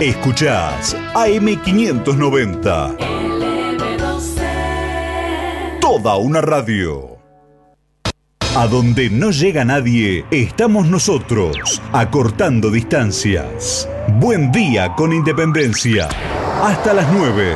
Escuchás AM590. Toda una radio. A donde no llega nadie, estamos nosotros, acortando distancias. Buen día con Independencia. Hasta las 9.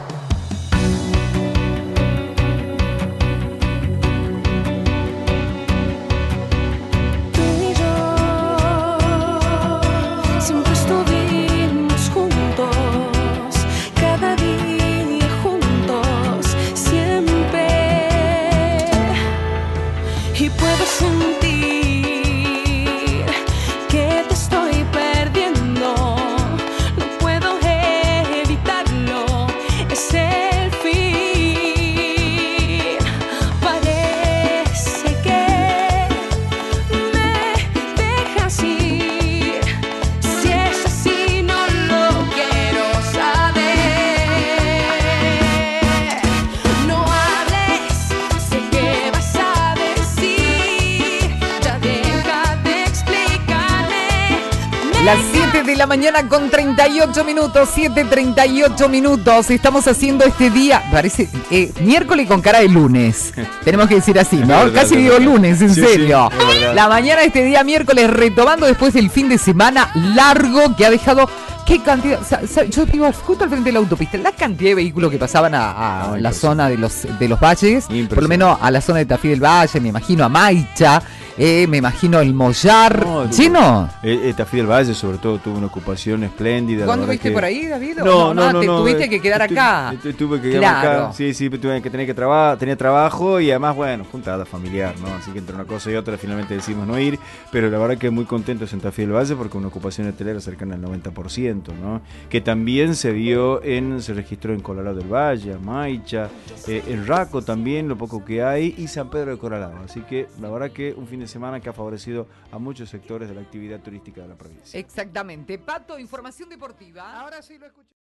Las 7 de la mañana con 38 minutos, 7:38 minutos. Estamos haciendo este día, parece, miércoles con cara de lunes. Tenemos que decir así, ¿no? Verdad, casi digo lunes, en serio. Sí, la mañana de este día miércoles, retomando después del fin de semana largo que ha dejado... ¿Qué cantidad? Yo vivo justo al frente de la autopista. La cantidad de vehículos que pasaban a la zona de los valles, por lo menos a la zona de Tafí del Valle, me imagino a Maicha, me imagino el Mollar. ¿Lleno? Tafí del Valle, sobre todo, tuvo una ocupación espléndida. ¿Cuándo viste por ahí, David? No, te tuviste que quedar acá. Tuve que quedar acá. Sí, tuve que tener que tenía trabajo y además, bueno, juntada familiar, ¿no? Así que entre una cosa y otra finalmente decidimos no ir, pero la verdad que muy contentos en Tafí del Valle porque una ocupación hotelera cercana al 90%. ¿no? Que también se registró en Colorado del Valle, Maicha, en Raco también, lo poco que hay, y San Pedro de Coralado. Así que la verdad que un fin de semana que ha favorecido a muchos sectores de la actividad turística de la provincia. Exactamente. Pato, información deportiva. Ahora sí lo escucho.